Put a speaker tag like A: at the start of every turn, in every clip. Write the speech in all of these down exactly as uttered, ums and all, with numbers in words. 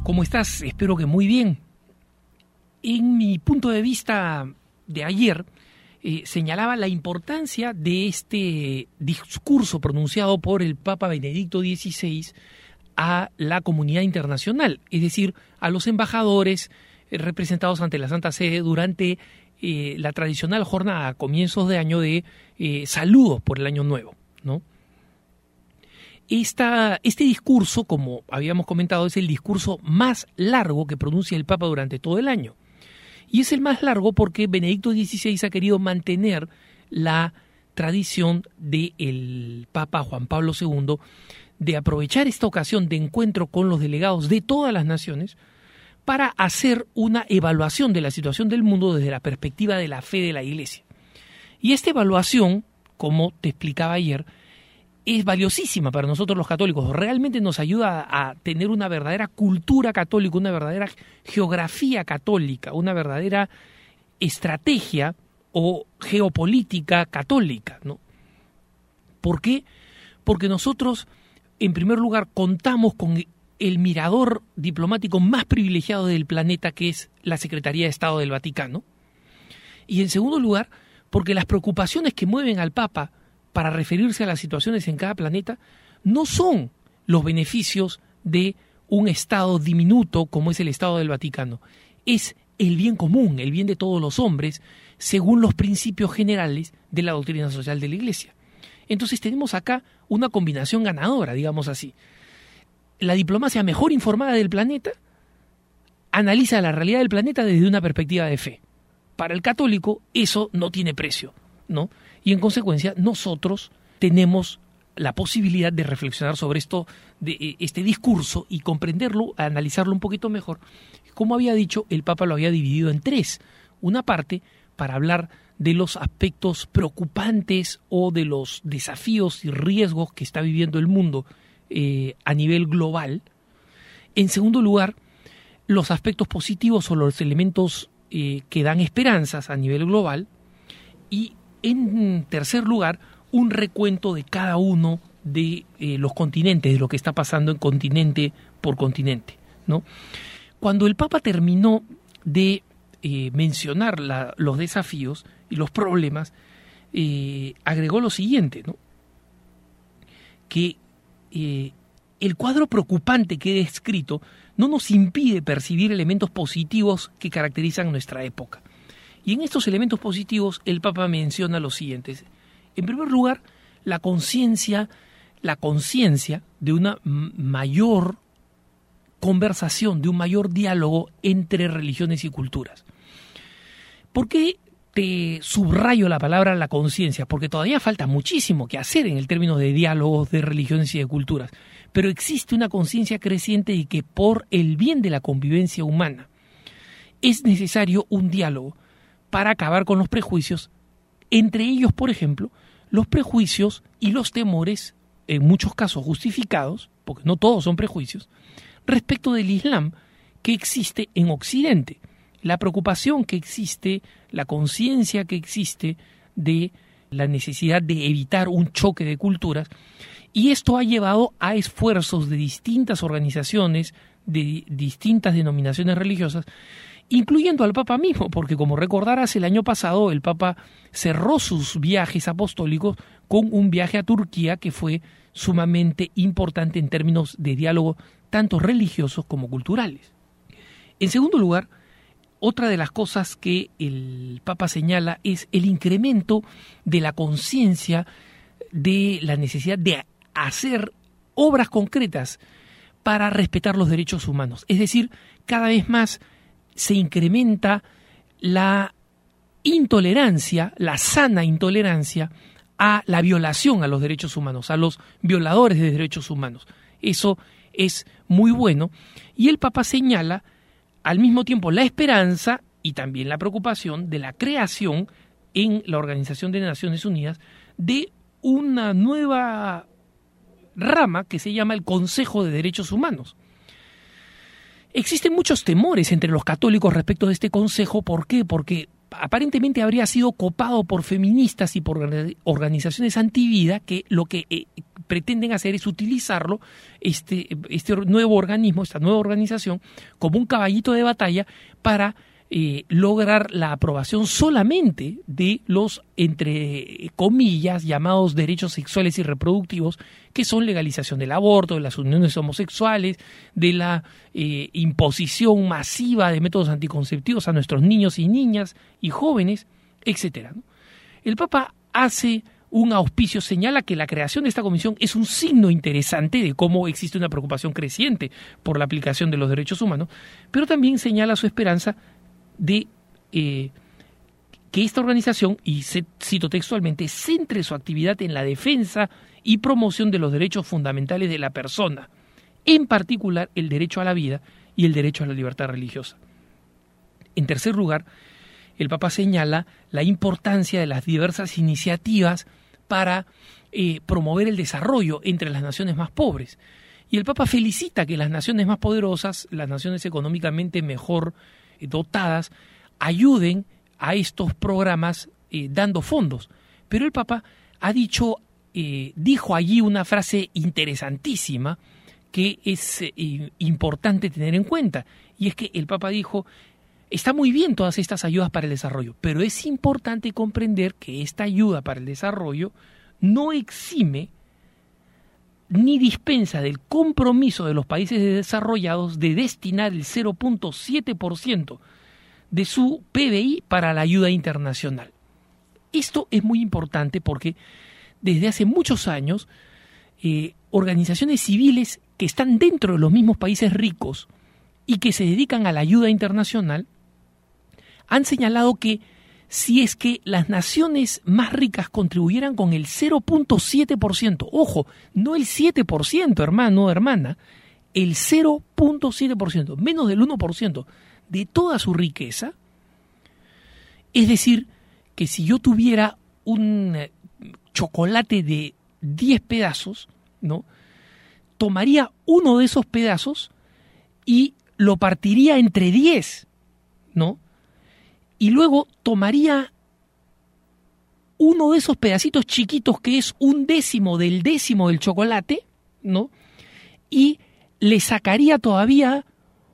A: ¿Cómo estás? Espero que muy bien. En mi punto de vista de ayer, eh, señalaba la importancia de este discurso pronunciado por el Papa Benedicto dieciséis a la comunidad internacional, es decir, a los embajadores eh, representados ante la Santa Sede durante eh, la tradicional jornada a comienzos de año de eh, saludos por el Año Nuevo, ¿no? Esta, este discurso, como habíamos comentado, es el discurso más largo que pronuncia el Papa durante todo el año. Y es el más largo porque Benedicto dieciséis ha querido mantener la tradición del Papa Juan Pablo segundo de aprovechar esta ocasión de encuentro con los delegados de todas las naciones para hacer una evaluación de la situación del mundo desde la perspectiva de la fe de la Iglesia. Y esta evaluación, como te explicaba ayer, es valiosísima para nosotros los católicos. Realmente nos ayuda a tener una verdadera cultura católica, una verdadera geografía católica, una verdadera estrategia o geopolítica católica, ¿no? ¿Por qué? Porque nosotros, en primer lugar, contamos con el mirador diplomático más privilegiado del planeta, que es la Secretaría de Estado del Vaticano. Y en segundo lugar, porque las preocupaciones que mueven al Papa para referirse a las situaciones en cada planeta, no son los beneficios de un Estado diminuto como es el Estado del Vaticano. Es el bien común, el bien de todos los hombres, según los principios generales de la doctrina social de la Iglesia. Entonces tenemos acá una combinación ganadora, digamos así. La diplomacia mejor informada del planeta analiza la realidad del planeta desde una perspectiva de fe. Para el católico eso no tiene precio, ¿no? Y en consecuencia nosotros tenemos la posibilidad de reflexionar sobre esto, de este discurso y comprenderlo, analizarlo un poquito mejor. Como había dicho, el Papa lo había dividido en tres. Una parte para hablar de los aspectos preocupantes o de los desafíos y riesgos que está viviendo el mundo eh, a nivel global. En segundo lugar, los aspectos positivos o los elementos eh, que dan esperanzas a nivel global. Y en tercer lugar, un recuento de cada uno de eh, los continentes, de lo que está pasando en continente por continente, ¿no? Cuando el Papa terminó de eh, mencionar la, los desafíos y los problemas, eh, agregó lo siguiente, ¿no? Que eh, el cuadro preocupante que he descrito no nos impide percibir elementos positivos que caracterizan nuestra época. Y en estos elementos positivos el Papa menciona los siguientes. En primer lugar, la conciencia, la conciencia de una mayor conversación, de un mayor diálogo entre religiones y culturas. ¿Por qué te subrayo la palabra la conciencia? Porque todavía falta muchísimo que hacer en el término de diálogos de religiones y de culturas. Pero existe una conciencia creciente de que por el bien de la convivencia humana es necesario un diálogo para acabar con los prejuicios, entre ellos, por ejemplo, los prejuicios y los temores, en muchos casos justificados, porque no todos son prejuicios, respecto del Islam que existe en Occidente. La preocupación que existe, la conciencia que existe de la necesidad de evitar un choque de culturas, y esto ha llevado a esfuerzos de distintas organizaciones, de distintas denominaciones religiosas, incluyendo al Papa mismo, porque como recordarás, el año pasado el Papa cerró sus viajes apostólicos con un viaje a Turquía que fue sumamente importante en términos de diálogo tanto religiosos como culturales. En segundo lugar, otra de las cosas que el Papa señala es el incremento de la conciencia de la necesidad de hacer obras concretas para respetar los derechos humanos. Es decir, cada vez más se incrementa la intolerancia, la sana intolerancia a la violación a los derechos humanos, a los violadores de derechos humanos. Eso es muy bueno. Y el Papa señala al mismo tiempo la esperanza y también la preocupación de la creación en la Organización de Naciones Unidas de una nueva rama que se llama el Consejo de Derechos Humanos. Existen muchos temores entre los católicos respecto de este consejo. ¿Por qué? Porque aparentemente habría sido copado por feministas y por organizaciones antivida que lo que eh, pretenden hacer es utilizarlo, este, este nuevo organismo, esta nueva organización, como un caballito de batalla para eh, lograr la aprobación solamente de los, entre comillas, llamados derechos sexuales y reproductivos, que son legalización del aborto, de las uniones homosexuales, de la eh, imposición masiva de métodos anticonceptivos a nuestros niños y niñas y jóvenes, etcétera, ¿no? El Papa hace un auspicio, señala que la creación de esta comisión es un signo interesante de cómo existe una preocupación creciente por la aplicación de los derechos humanos, pero también señala su esperanza de eh, que esta organización, y cito textualmente, centre su actividad en la defensa y promoción de los derechos fundamentales de la persona, en particular el derecho a la vida y el derecho a la libertad religiosa. En tercer lugar, el Papa señala la importancia de las diversas iniciativas para eh, promover el desarrollo entre las naciones más pobres. Y el Papa felicita que las naciones más poderosas, las naciones económicamente mejor eh, dotadas, ayuden a estos programas eh, dando fondos. Pero el Papa ha dicho, eh, dijo allí una frase interesantísima que es eh, importante tener en cuenta. Y es que el Papa dijo: está muy bien todas estas ayudas para el desarrollo, pero es importante comprender que esta ayuda para el desarrollo no exime ni dispensa del compromiso de los países desarrollados de destinar el cero punto siete por ciento de su P B I para la ayuda internacional. Esto es muy importante porque desde hace muchos años eh, organizaciones civiles que están dentro de los mismos países ricos y que se dedican a la ayuda internacional han señalado que si es que las naciones más ricas contribuyeran con el cero punto siete por ciento, ojo, no el siete por ciento, hermano o hermana, el cero punto siete por ciento, menos del uno por ciento de toda su riqueza, es decir, que si yo tuviera un chocolate de diez pedazos, ¿no?, tomaría uno de esos pedazos y lo partiría entre diez, ¿no? Y luego tomaría uno de esos pedacitos chiquitos que es un décimo del décimo del chocolate, ¿no? Y le sacaría todavía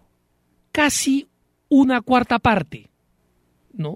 A: casi una cuarta parte, ¿no?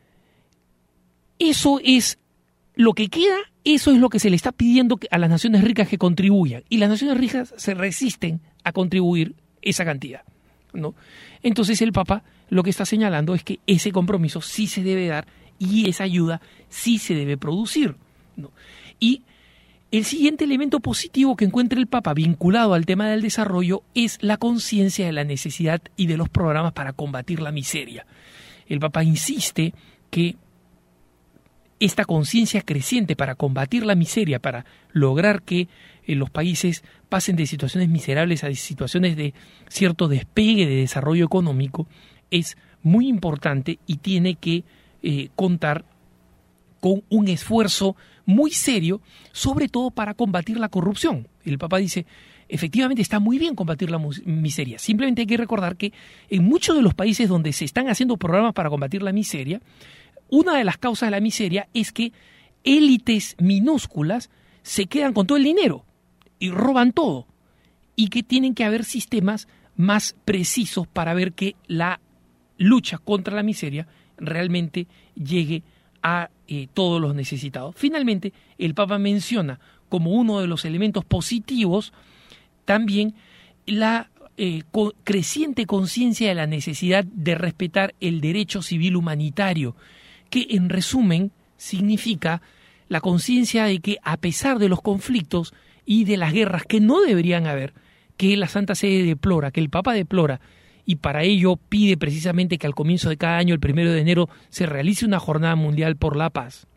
A: Eso es lo que queda, eso es lo que se le está pidiendo a las naciones ricas que contribuyan. Y las naciones ricas se resisten a contribuir esa cantidad, ¿no? Entonces el Papa lo que está señalando es que ese compromiso sí se debe dar y esa ayuda sí se debe producir, ¿no? Y el siguiente elemento positivo que encuentra el Papa vinculado al tema del desarrollo es la conciencia de la necesidad y de los programas para combatir la miseria. El Papa insiste que esta conciencia creciente para combatir la miseria, para lograr que eh, los países pasen de situaciones miserables a situaciones de cierto despegue de desarrollo económico, es muy importante y tiene que eh, contar con un esfuerzo muy serio, sobre todo para combatir la corrupción. El Papa dice, efectivamente está muy bien combatir la miseria, simplemente hay que recordar que en muchos de los países donde se están haciendo programas para combatir la miseria, una de las causas de la miseria es que élites minúsculas se quedan con todo el dinero y roban todo, y que tienen que haber sistemas más precisos para ver que la lucha contra la miseria realmente llegue a eh, todos los necesitados. Finalmente, el Papa menciona como uno de los elementos positivos también la eh, co- creciente conciencia de la necesidad de respetar el derecho civil humanitario, que en resumen significa la conciencia de que a pesar de los conflictos y de las guerras que no deberían haber, que la Santa Sede deplora, que el Papa deplora, y para ello pide precisamente que al comienzo de cada año, el primero de enero, se realice una jornada mundial por la paz.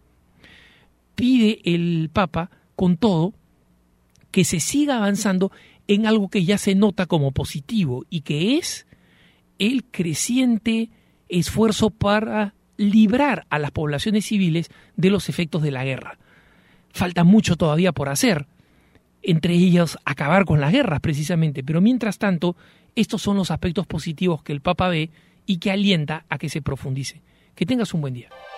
A: Pide el Papa, con todo, que se siga avanzando en algo que ya se nota como positivo y que es el creciente esfuerzo para librar a las poblaciones civiles de los efectos de la guerra. Falta mucho todavía por hacer, entre ellos acabar con las guerras precisamente, pero mientras tanto estos son los aspectos positivos que el Papa ve y que alienta a que se profundice. Que tengas un buen día.